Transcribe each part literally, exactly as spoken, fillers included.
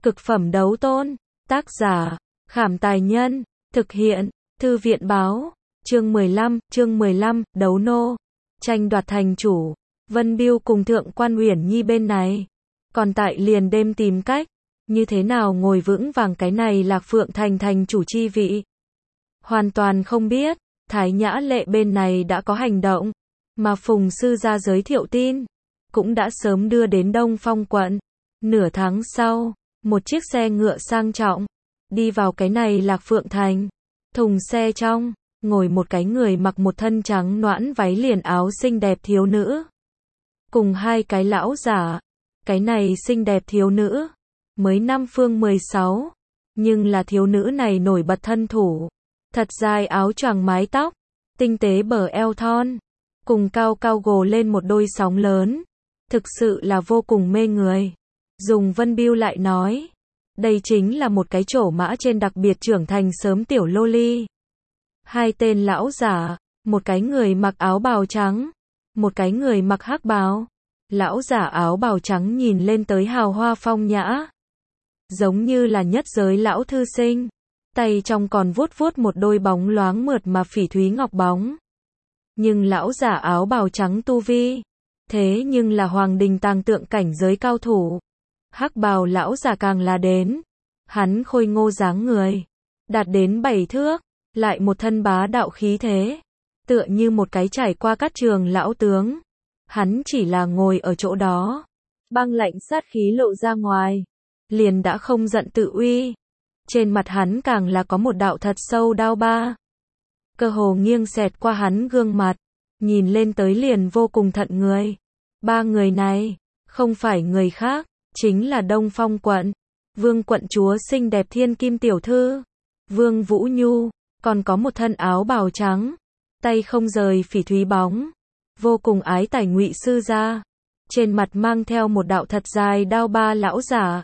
Cực phẩm đấu tôn. Tác giả, Khảm Tài Nhân. Thực hiện, Thư viện Báo. Chương mười lăm, chương mười lăm, đấu nô. Tranh đoạt thành chủ. Vân Biêu cùng Thượng quan Uyển Nhi bên này. Còn tại liền đêm tìm cách. Như thế nào ngồi vững vàng cái này Lạc Phượng thành thành chủ chi vị. Hoàn toàn không biết. Thái Nhã Lệ bên này đã có hành động. Mà Phùng sư gia giới thiệu tin. Cũng đã sớm đưa đến Đông Phong quận. Nửa tháng sau, một chiếc xe ngựa sang trọng. Đi vào cái này Lạc Phượng thành. Thùng xe trong, ngồi một cái người mặc một thân trắng noãn váy liền áo xinh đẹp thiếu nữ. Cùng hai cái lão giả. Cái này xinh đẹp thiếu nữ. Mới năm phương mười sáu. Nhưng là thiếu nữ này nổi bật thân thủ. Thật dài áo choàng mái tóc. Tinh tế bờ eo thon. Cùng cao cao gồ lên một đôi sóng lớn. Thực sự là vô cùng mê người. Dùng Vân Biêu lại nói. Đây chính là một cái trổ mã trên đặc biệt trưởng thành sớm tiểu lô ly. Hai tên lão giả. Một cái người mặc áo bào trắng. Một cái người mặc hắc bào. Lão giả áo bào trắng nhìn lên tới hào hoa phong nhã. Giống như là nhất giới lão thư sinh. Tay trong còn vuốt vuốt một đôi bóng loáng mượt mà phỉ thúy ngọc bóng. Nhưng lão giả áo bào trắng tu vi. Thế nhưng là hoàng đình tàng tượng cảnh giới cao thủ. Hắc bào lão giả càng là đến. Hắn khôi ngô dáng người. Đạt đến bảy thước. Lại một thân bá đạo khí thế. Tựa như một cái trải qua các trường lão tướng. Hắn chỉ là ngồi ở chỗ đó. Băng lạnh sát khí lộ ra ngoài. Liền đã không giận tự uy. Trên mặt hắn càng là có một đạo thật sâu đao ba. Cơ hồ nghiêng xẹt qua hắn gương mặt. Nhìn lên tới liền vô cùng thận người. Ba người này, không phải người khác, chính là Đông Phong quận. Vương quận chúa xinh đẹp thiên kim tiểu thư. Vương Vũ Nhu, còn có một thân áo bào trắng. Tay không rời phỉ thúy bóng. Vô cùng ái tài Ngụy sư gia. Trên mặt mang theo một đạo thật dài đao ba lão giả.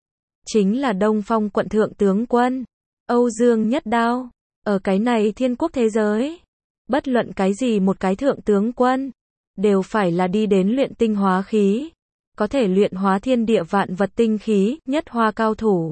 Chính là Đông Phong quận thượng tướng quân. Âu Dương Nhất Đao. Ở cái này thiên quốc thế giới. Bất luận cái gì một cái thượng tướng quân. Đều phải là đi đến luyện tinh hóa khí. Có thể luyện hóa thiên địa vạn vật tinh khí, nhất hoa cao thủ.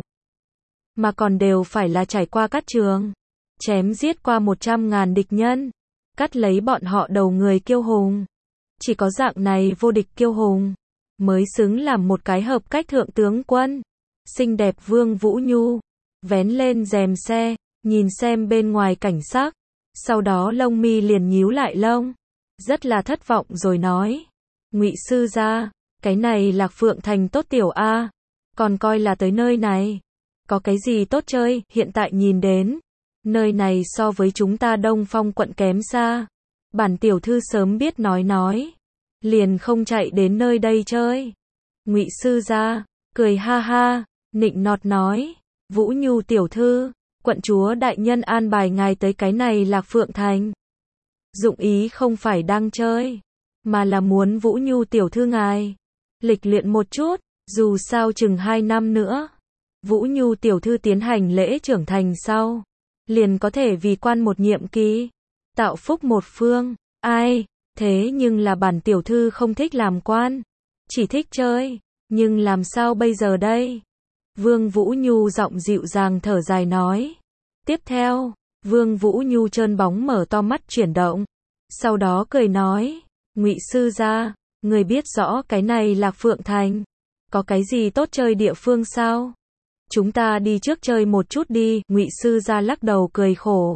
Mà còn đều phải là trải qua các trường. Chém giết qua một trăm ngàn địch nhân. Cắt lấy bọn họ đầu người kiêu hùng. Chỉ có dạng này vô địch kiêu hùng. Mới xứng làm một cái hợp cách thượng tướng quân. Xinh đẹp Vương Vũ Nhu. Vén lên rèm xe. Nhìn xem bên ngoài cảnh sắc. Sau đó lông mi liền nhíu lại lông. Rất là thất vọng rồi nói. Ngụy sư gia, cái này Lạc Phượng thành tốt tiểu a, còn coi là tới nơi này. Có cái gì tốt chơi, hiện tại nhìn đến. Nơi này so với chúng ta Đông Phong quận kém xa. Bản tiểu thư sớm biết nói nói. Liền không chạy đến nơi đây chơi. Ngụy sư gia, cười ha ha, nịnh nọt nói. Vũ Nhu tiểu thư, quận chúa đại nhân an bài ngài tới cái này Lạc Phượng thành. Dụng ý không phải đang chơi, mà là muốn Vũ Nhu tiểu thư ngài lịch luyện một chút, dù sao chừng hai năm nữa. Vũ Nhu tiểu thư tiến hành lễ trưởng thành sau, liền có thể vì quan một nhiệm kỳ, tạo phúc một phương. Ai, thế nhưng là bản tiểu thư không thích làm quan, chỉ thích chơi, nhưng làm sao bây giờ đây? Vương Vũ Nhu giọng dịu dàng thở dài nói. Tiếp theo, Vương Vũ Nhu trơn bóng mở to mắt chuyển động. Sau đó cười nói, Ngụy sư gia, người biết rõ cái này Lạc Phượng thành. Có cái gì tốt chơi địa phương sao? Chúng ta đi trước chơi một chút đi. Ngụy sư gia lắc đầu cười khổ.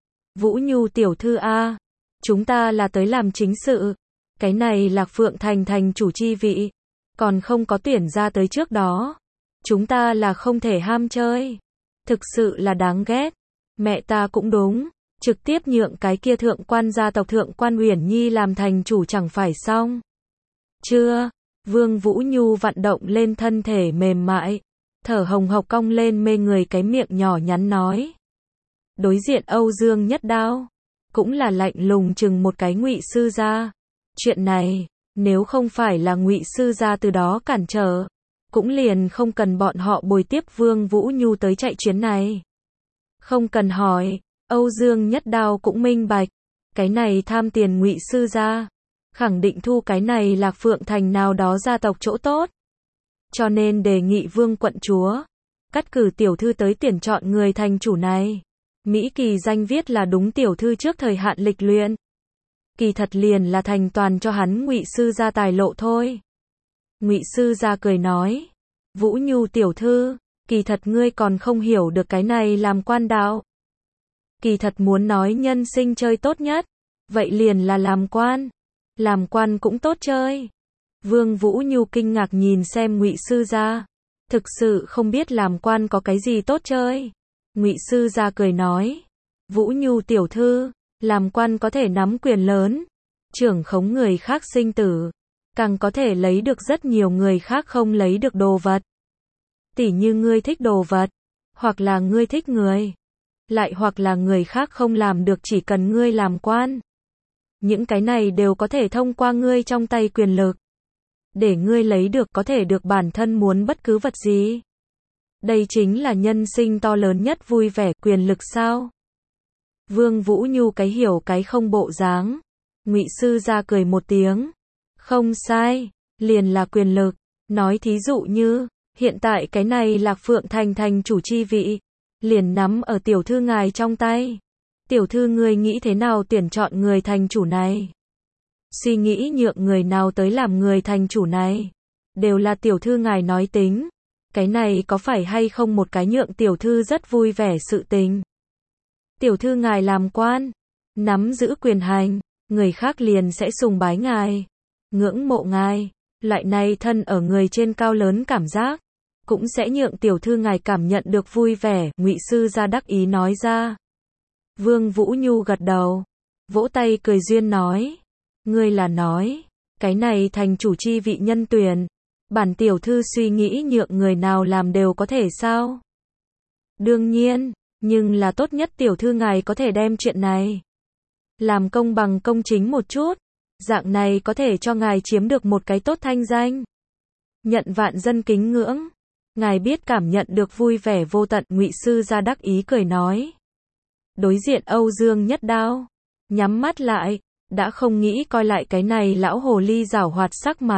Vũ Nhu tiểu thư a, chúng ta là tới làm chính sự. Cái này Lạc Phượng thành thành chủ chi vị. Còn không có tuyển ra tới trước đó. Chúng ta là không thể ham chơi. Thực sự là đáng ghét. Mẹ ta cũng đúng. Trực tiếp nhượng cái kia thượng quan gia tộc thượng quan Uyển Nhi làm thành chủ chẳng phải xong. Chưa. Vương Vũ Nhu vận động lên thân thể mềm mại. Thở hồng hộc cong lên mê người cái miệng nhỏ nhắn nói. Đối diện Âu Dương Nhất Đao. Cũng là lạnh lùng chừng một cái Ngụy sư gia. Chuyện này, nếu không phải là Ngụy sư gia từ đó cản trở. Cũng liền không cần bọn họ bồi tiếp Vương Vũ Nhu tới chạy chuyến này. Không cần hỏi. Âu Dương Nhất Đao cũng minh bạch. Cái này tham tiền Ngụy sư gia. Khẳng định thu cái này Lạc Phượng thành nào đó gia tộc chỗ tốt. Cho nên đề nghị Vương quận chúa. cắt cử tiểu thư tới tuyển chọn người thành chủ này. Mỹ kỳ danh viết là đúng tiểu thư trước thời hạn lịch luyện. Kỳ thật liền là thành toàn cho hắn Ngụy sư gia tài lộ thôi. Ngụy sư gia cười nói, Vũ Nhu tiểu thư, kỳ thật ngươi còn không hiểu được cái này làm quan đạo. Kỳ thật muốn nói nhân sinh chơi tốt nhất, vậy liền là làm quan. Làm quan cũng tốt chơi. Vương Vũ Nhu kinh ngạc nhìn xem Ngụy sư gia, thực sự không biết làm quan có cái gì tốt chơi. Ngụy sư gia cười nói, Vũ Nhu tiểu thư, làm quan có thể nắm quyền lớn, trưởng khống người khác sinh tử, càng có thể lấy được rất nhiều người khác không lấy được đồ vật. Tỉ như ngươi thích đồ vật, hoặc là ngươi thích người, lại hoặc là người khác không làm được chỉ cần ngươi làm quan. Những cái này đều có thể thông qua ngươi trong tay quyền lực, để ngươi lấy được có thể được bản thân muốn bất cứ vật gì. Đây chính là nhân sinh to lớn nhất vui vẻ, quyền lực sao? Vương Vũ Nhu cái hiểu cái không bộ dáng. Ngụy sư gia cười một tiếng. Không sai, liền là quyền lực. Nói thí dụ như, hiện tại cái này Lạc Phượng Thành thành chủ chi vị, liền nắm ở tiểu thư ngài trong tay. Tiểu thư ngươi nghĩ thế nào tuyển chọn người thành chủ này? Suy nghĩ nhượng người nào tới làm người thành chủ này, đều là tiểu thư ngài nói tính. Cái này có phải hay không một cái nhượng tiểu thư rất vui vẻ sự tình? Tiểu thư ngài làm quan, nắm giữ quyền hành, người khác liền sẽ sùng bái ngài, ngưỡng mộ ngài, loại này thân ở người trên cao lớn cảm giác, cũng sẽ nhượng tiểu thư ngài cảm nhận được vui vẻ, Ngụy sư gia đắc ý nói ra. Vương Vũ Nhu gật đầu, vỗ tay cười duyên nói, ngươi là nói, cái này thành chủ chi vị nhân tuyển, bản tiểu thư suy nghĩ nhượng người nào làm đều có thể sao? Đương nhiên, nhưng là tốt nhất tiểu thư ngài có thể đem chuyện này làm công bằng công chính một chút, dạng này có thể cho ngài chiếm được một cái tốt thanh danh, nhận vạn dân kính ngưỡng, ngài biết cảm nhận được vui vẻ vô tận. Ngụy sư gia đắc ý cười nói. Đối diện Âu Dương Nhất Đao, nhắm mắt lại, đã không nghĩ coi lại cái này lão hồ ly giảo hoạt sắc mặt.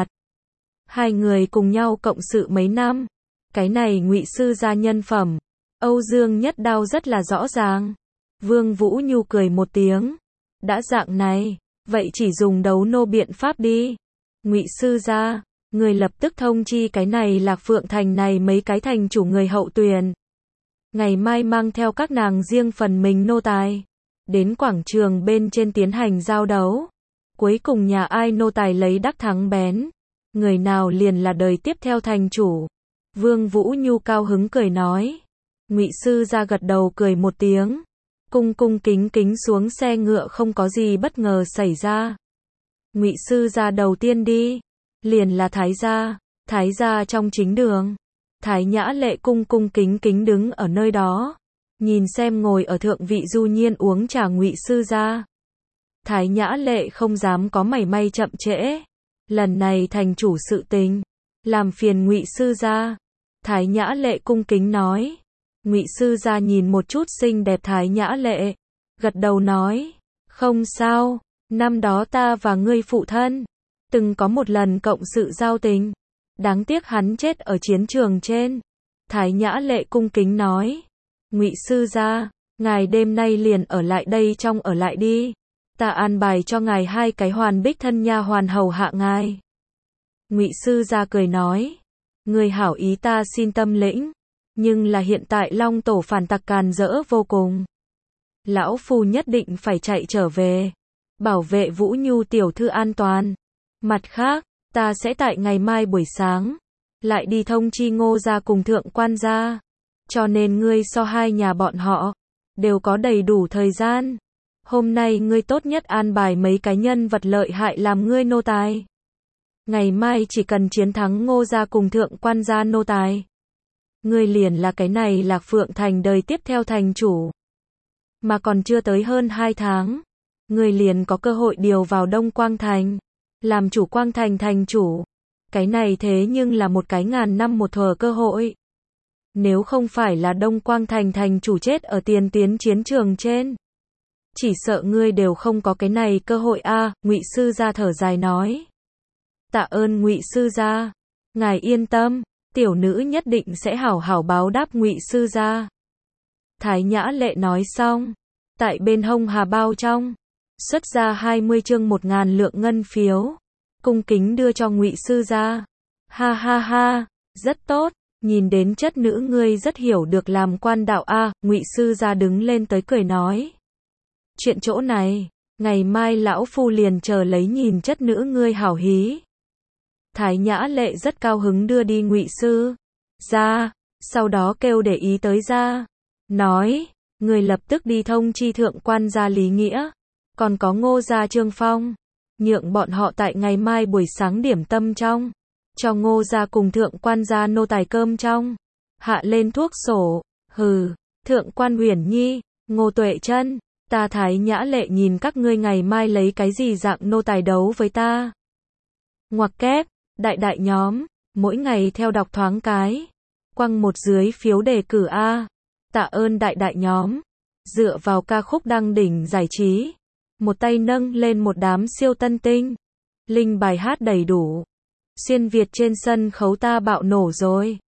Hai người cùng nhau cộng sự mấy năm, cái này Ngụy sư gia nhân phẩm, Âu Dương Nhất Đao rất là rõ ràng. Vương Vũ Nhu cười một tiếng, đã dạng này, vậy chỉ dùng đấu nô biện pháp đi. Ngụy sư gia, người lập tức thông chi cái này Lạc Phượng Thành này mấy cái thành chủ người hậu tuyển. Ngày mai mang theo các nàng riêng phần mình nô tài, đến quảng trường bên trên tiến hành giao đấu. Cuối cùng nhà ai nô tài lấy đắc thắng bén, người nào liền là đời tiếp theo thành chủ. Vương Vũ Nhu cao hứng cười nói. Ngụy sư gia gật đầu cười một tiếng, cung cung kính kính xuống xe ngựa, không có gì bất ngờ xảy ra. Ngụy sư gia đầu tiên đi, liền là Thái gia. Thái gia trong chính đường, Thái Nhã Lệ cung cung kính kính đứng ở nơi đó, nhìn xem ngồi ở thượng vị Du Nhiên uống trà Ngụy sư gia. Thái Nhã Lệ không dám có mảy may chậm trễ, lần này thành chủ sự tình, làm phiền Ngụy sư gia. Thái Nhã Lệ cung kính nói. Ngụy sư gia nhìn một chút xinh đẹp Thái Nhã Lệ, gật đầu nói, không sao, năm đó ta và ngươi phụ thân từng có một lần cộng sự giao tình, đáng tiếc hắn chết ở chiến trường trên. Thái Nhã Lệ cung kính nói, Ngụy sư gia, ngài đêm nay liền ở lại đây trong ở lại đi, ta an bài cho ngài hai cái hoàn bích thân nha hoàn hầu hạ ngài. Ngụy sư gia cười nói, người hảo ý ta xin tâm lĩnh, nhưng là hiện tại Long tổ phản tặc càn rỡ vô cùng, lão phu nhất định phải chạy trở về, bảo vệ Vũ Nhu tiểu thư an toàn. Mặt khác, ta sẽ tại ngày mai buổi sáng lại đi thông chi Ngô gia cùng thượng quan gia, cho nên ngươi so hai nhà bọn họ đều có đầy đủ thời gian. Hôm nay ngươi tốt nhất an bài mấy cái nhân vật lợi hại làm ngươi nô tài. Ngày mai chỉ cần chiến thắng Ngô gia cùng thượng quan gia nô tài, ngươi liền là cái này Lạc Phượng Thành đời tiếp theo thành chủ. Mà còn chưa tới hơn hai tháng, ngươi liền có cơ hội điều vào Đông Quang Thành, làm chủ Quang Thành thành chủ. Cái này thế nhưng là một cái ngàn năm một thở cơ hội. Nếu không phải là Đông Quang Thành thành chủ chết ở tiền tuyến chiến trường trên, chỉ sợ ngươi đều không có cái này cơ hội a. À, Ngụy sư gia thở dài nói. Tạ ơn Ngụy sư gia, ngài yên tâm, tiểu nữ nhất định sẽ hảo hảo báo đáp Ngụy sư gia. Thái Nhã Lệ nói xong, tại bên hông hà bao trong, xuất ra hai mươi chương một ngàn lượng ngân phiếu, cung kính đưa cho Ngụy sư gia. Ha ha ha, rất tốt, nhìn đến chất nữ ngươi rất hiểu được làm quan đạo a. Ngụy sư gia đứng lên tới cười nói. Chuyện chỗ này, ngày mai lão phu liền chờ lấy nhìn chất nữ ngươi hảo hí. Thái Nhã Lệ rất cao hứng đưa đi Ngụy sư gia, sau đó kêu để ý tới ra, nói, người lập tức đi thông chi thượng quan gia Lý Nghĩa, còn có Ngô gia Trương Phong, nhượng bọn họ tại ngày mai buổi sáng điểm tâm trong, cho Ngô gia cùng thượng quan gia nô tài cơm trong, hạ lên thuốc sổ. Hừ, thượng quan Uyển Nhi, Ngô Tuệ Chân, ta Thái Nhã Lệ nhìn các ngươi ngày mai lấy cái gì dạng nô tài đấu với ta. Ngoặc kép, đại đại nhóm, mỗi ngày theo đọc thoáng cái, quăng một dưới phiếu đề cử a. Tạ ơn đại đại nhóm, dựa vào ca khúc đăng đỉnh giải trí, một tay nâng lên một đám siêu tân tinh, linh bài hát đầy đủ, xuyên Việt trên sân khấu ta bạo nổ rồi.